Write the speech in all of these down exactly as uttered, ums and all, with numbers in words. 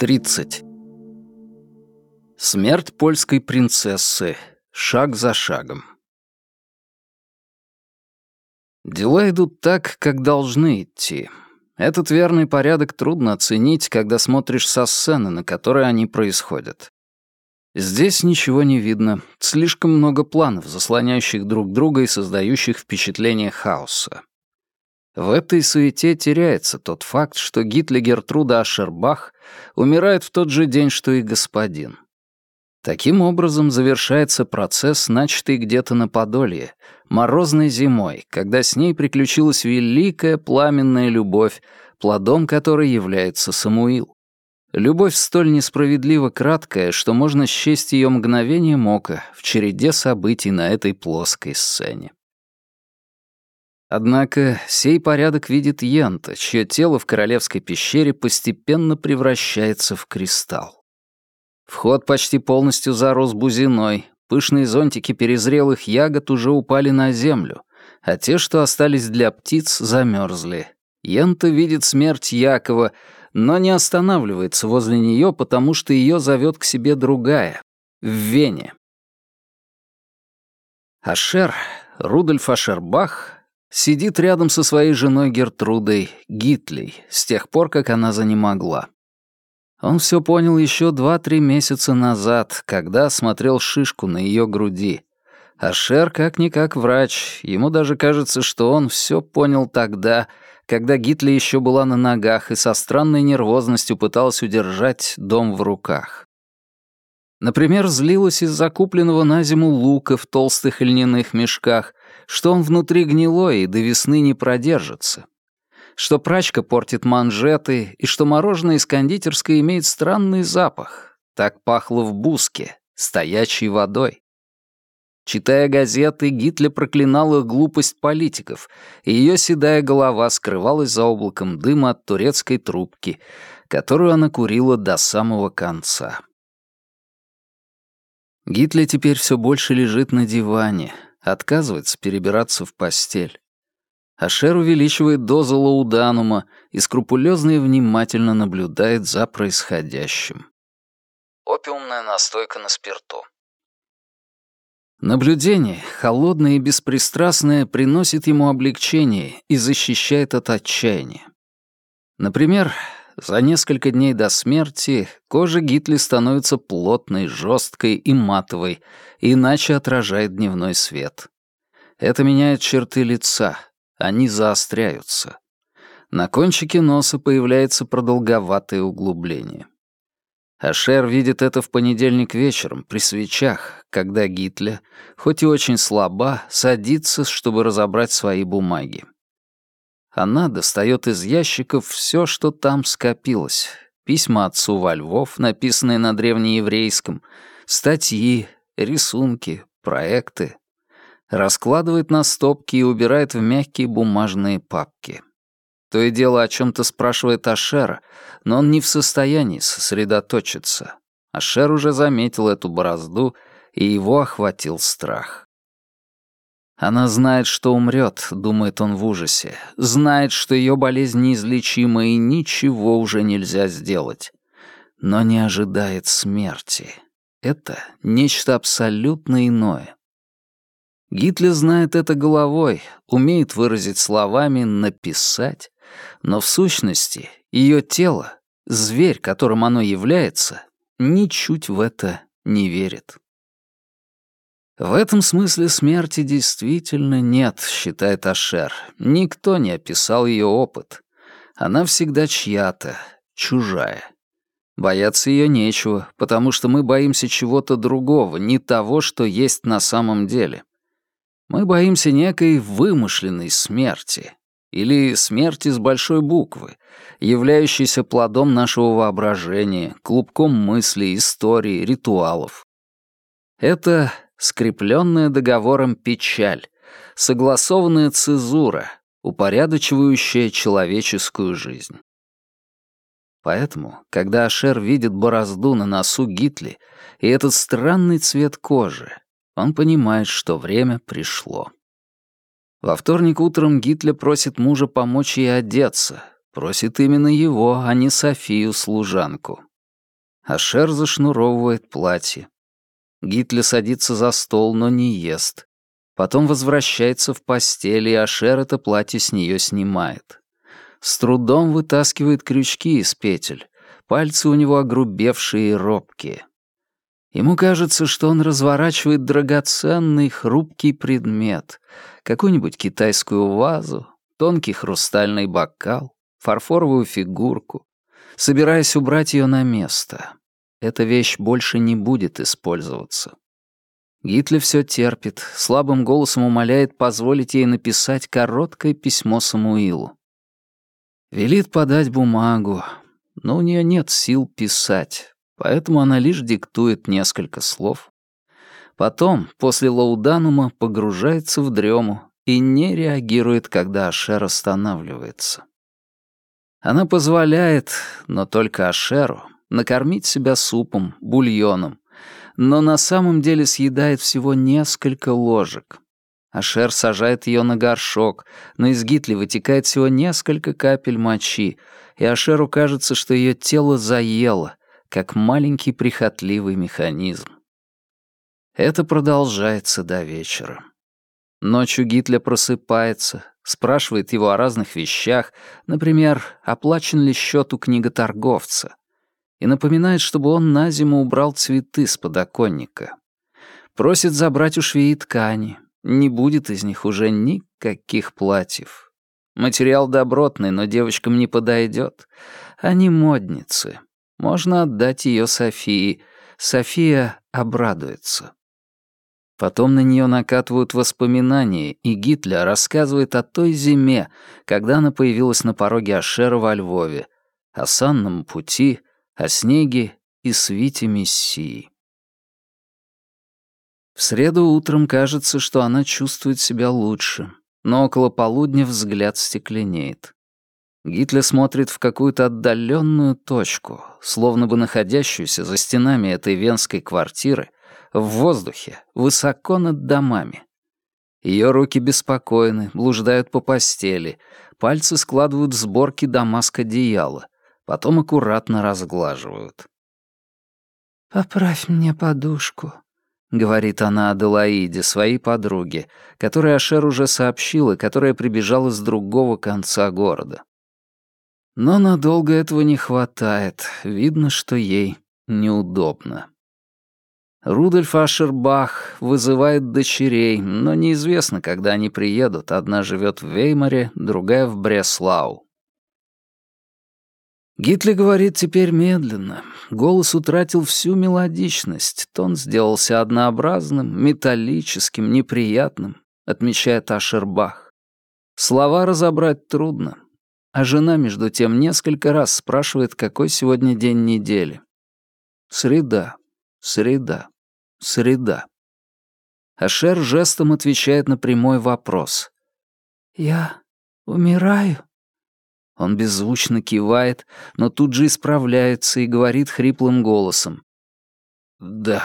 тридцать. Смерть польской принцессы. Шаг за шагом. Дела идут так, как должны идти. Этот верный порядок трудно оценить, когда смотришь со сцены, на которой они происходят. Здесь ничего не видно, слишком много планов, заслоняющих друг друга и создающих впечатление хаоса. В этой суете теряется тот факт, что Гитле Гертруда Ашербах умирает в тот же день, что и господин. Таким образом завершается процесс, начатый где-то на Подолье, морозной зимой, когда с ней приключилась великая пламенная любовь, плодом которой является Самуил. Любовь столь несправедливо краткая, что можно счесть ее мгновением ока в череде событий на этой плоской сцене. Однако сей порядок видит Йента, чье тело в королевской пещере постепенно превращается в кристалл. Вход почти полностью зарос бузиной, пышные зонтики перезрелых ягод уже упали на землю, а те, что остались для птиц, замерзли. Йента видит смерть Якова, но не останавливается возле нее, потому что ее зовет к себе другая, в Вене. Ашер, Рудольф Ашербах, сидит рядом со своей женой Гертрудой, Гитлей, с тех пор, как она занемогла. Он все понял еще два-три месяца назад, когда осмотрел шишку на ее груди. Ашер как-никак врач, ему даже кажется, что он все понял тогда, когда Гитле еще была на ногах и со странной нервозностью пыталась удержать дом в руках. Например, злилась из-за купленного на зиму лука в толстых льняных мешках, что он внутри гнилой и до весны не продержится, что прачка портит манжеты и что мороженое из кондитерской имеет странный запах. Так пахло в Буске, стоячей водой. Читая газеты, Гитле проклинал их глупость политиков, и ее седая голова скрывалась за облаком дыма от турецкой трубки, которую она курила до самого конца. Гитле теперь все больше лежит на диване, отказывается перебираться в постель. Ашер увеличивает дозу лауданума и скрупулезно и внимательно наблюдает за происходящим. Опиумная настойка на спирту. Наблюдение, холодное и беспристрастное, приносит ему облегчение и защищает от отчаяния. Например, за несколько дней до смерти кожа Гитли становится плотной, жесткой и матовой, и иначе отражает дневной свет. Это меняет черты лица, они заостряются. На кончике носа появляется продолговатое углубление. Ашер видит это в понедельник вечером при свечах, когда Гитле, хоть и очень слаба, садится, чтобы разобрать свои бумаги. Она достает из ящиков все, что там скопилось. Письма отцу во Львов, написанные на древнееврейском, статьи, рисунки, проекты. Раскладывает на стопки и убирает в мягкие бумажные папки. То и дело о чем-то спрашивает Ашера, но он не в состоянии сосредоточиться. Ашер уже заметил эту борозду, и его охватил страх. Она знает, что умрет, думает он в ужасе, знает, что ее болезнь неизлечима и ничего уже нельзя сделать, но не ожидает смерти. Это нечто абсолютно иное. Гитлер знает это головой, умеет выразить словами, написать, но в сущности ее тело, зверь, которым оно является, ничуть в это не верит. В этом смысле смерти действительно нет, считает Ашер. Никто не описал ее опыт. Она всегда чья-то, чужая. Бояться ее нечего, потому что мы боимся чего-то другого, не того, что есть на самом деле. Мы боимся некой вымышленной смерти, или смерти с большой буквы, являющейся плодом нашего воображения, клубком мыслей, историй, ритуалов. Это скрепленная договором печаль, согласованная цезура, упорядочивающая человеческую жизнь. Поэтому, когда Ашер видит борозду на носу Гитли и этот странный цвет кожи, он понимает, что время пришло. Во вторник утром Гитлер просит мужа помочь ей одеться. Просит именно его, а не Софию, служанку. Ашер зашнуровывает платье. Гитле садится за стол, но не ест. Потом возвращается в постель, и Ашер это платье с нее снимает. С трудом вытаскивает крючки из петель. Пальцы у него огрубевшие и робкие. Ему кажется, что он разворачивает драгоценный, хрупкий предмет. Какую-нибудь китайскую вазу, тонкий хрустальный бокал, фарфоровую фигурку, собираясь убрать ее на место. Эта вещь больше не будет использоваться. Гитле все терпит, слабым голосом умоляет позволить ей написать короткое письмо Самуилу. Велит подать бумагу, но у нее нет сил писать, поэтому она лишь диктует несколько слов. Потом, после лауданума, погружается в дрему и не реагирует, когда Ашер останавливается. Она позволяет, но только Ашеру, накормить себя супом, бульоном, но на самом деле съедает всего несколько ложек. Ашер сажает ее на горшок, но из Гитли вытекает всего несколько капель мочи, и Ашеру кажется, что ее тело заело, как маленький прихотливый механизм. Это продолжается до вечера. Ночью Гитля просыпается, спрашивает его о разных вещах, например, оплачен ли счет у книготорговца, и напоминает, чтобы он на зиму убрал цветы с подоконника. Просит забрать у швеи ткани, не будет из них уже никаких платьев. Материал добротный, но девочкам не подойдет. Они модницы. Можно отдать ее Софии. София обрадуется. Потом на нее накатывают воспоминания, и Гитлер рассказывает о той зиме, когда она появилась на пороге Ашера во Львове, о санном пути, о снеге и свите Мессии. В среду утром кажется, что она чувствует себя лучше, но около полудня взгляд стекленеет. Гитлер смотрит в какую-то отдаленную точку, словно бы находящуюся за стенами этой венской квартиры, в воздухе, высоко над домами. Ее руки беспокойны, блуждают по постели, пальцы складывают в сборки дамаск одеяла, потом аккуратно разглаживают. «Поправь мне подушку», — говорит она Аделаиде, своей подруге, которой Ашер уже сообщил и которая прибежала с другого конца города. Но надолго этого не хватает, видно, что ей неудобно. Рудольф Ашербах вызывает дочерей, но неизвестно, когда они приедут. Одна живет в Веймаре, другая в Бреслау. Гитлер говорит теперь медленно. Голос утратил всю мелодичность, тон сделался однообразным, металлическим, неприятным, отмечает Ашербах. Слова разобрать трудно. А жена, между тем, несколько раз спрашивает, какой сегодня день недели. Среда, среда, среда. Ашер жестом отвечает на прямой вопрос. «Я умираю?» Он беззвучно кивает, но тут же исправляется и говорит хриплым голосом. «Да».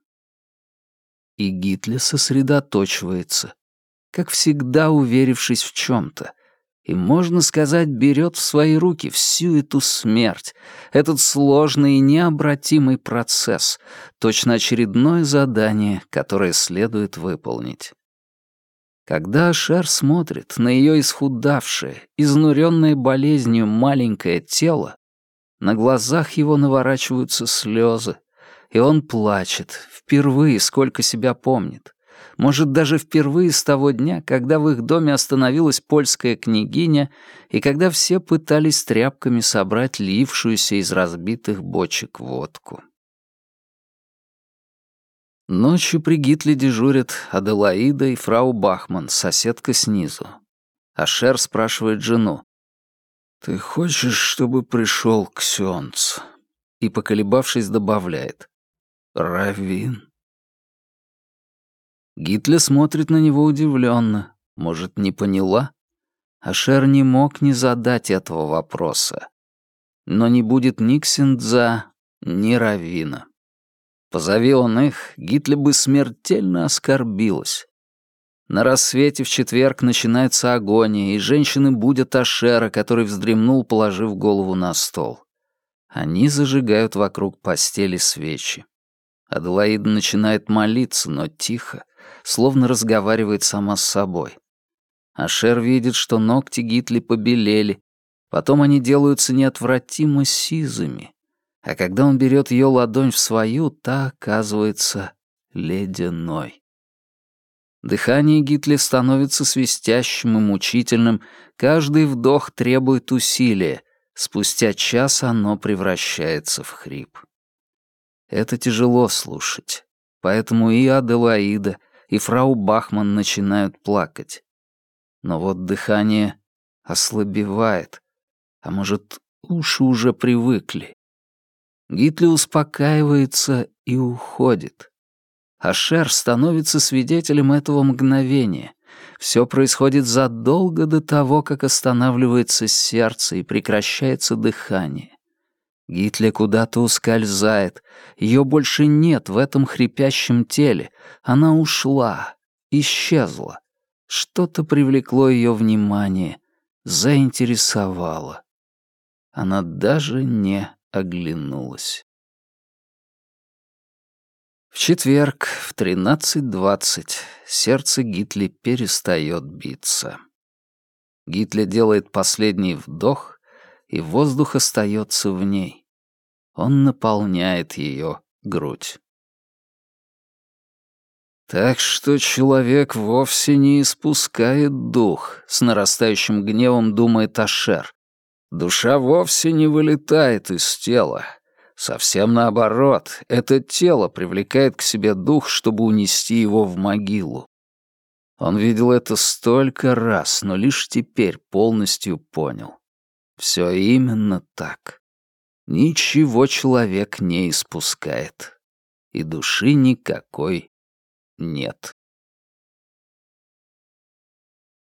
И Гитлер сосредоточивается, как всегда уверившись в чем-то, и, можно сказать, берет в свои руки всю эту смерть, этот сложный и необратимый процесс, точно очередное задание, которое следует выполнить. Когда Ашер смотрит на ее исхудавшее, изнуренное болезнью маленькое тело, на глазах его наворачиваются слезы, и он плачет, впервые, сколько себя помнит. Может, даже впервые с того дня, когда в их доме остановилась польская княгиня, и когда все пытались тряпками собрать лившуюся из разбитых бочек водку. Ночью при Гитле дежурят Аделаида и фрау Бахман, соседка снизу. Ашер спрашивает жену. «Ты хочешь, чтобы пришел ксёндз?» И, поколебавшись, добавляет. «Раввин». Гитлер смотрит на него удивленно. Может, не поняла? Ашер не мог не задать этого вопроса. Но не будет ни ксендза, ни раввина. Позови он их, Гитлер бы смертельно оскорбилась. На рассвете в четверг начинается агония, и женщины будят Ашера, который вздремнул, положив голову на стол. Они зажигают вокруг постели свечи. Аделаида начинает молиться, но тихо, словно разговаривает сама с собой. Ашер видит, что ногти Гитли побелели, потом они делаются неотвратимо сизыми, а когда он берет ее ладонь в свою, та оказывается ледяной. Дыхание Гитли становится свистящим и мучительным, каждый вдох требует усилия, спустя час оно превращается в хрип. Это тяжело слушать, поэтому и Аделаида, и фрау Бахман начинают плакать. Но вот дыхание ослабевает, а может, уши уже привыкли. Гитли успокаивается и уходит. Ашер становится свидетелем этого мгновения. Все происходит задолго до того, как останавливается сердце и прекращается дыхание. Гитли куда-то ускользает. Ее больше нет в этом хрипящем теле. Она ушла, исчезла. Что-то привлекло ее внимание, заинтересовало. Она даже не оглянулась. В четверг в тринадцать двадцать сердце Гитли перестает биться. Гитли делает последний вдох, и воздух остается в ней. Он наполняет ее грудь. Так что человек вовсе не испускает дух, с нарастающим гневом думает Ашер. Душа вовсе не вылетает из тела. Совсем наоборот, это тело привлекает к себе дух, чтобы унести его в могилу. Он видел это столько раз, но лишь теперь полностью понял. Все именно так. Ничего человек не испускает. И души никакой нет.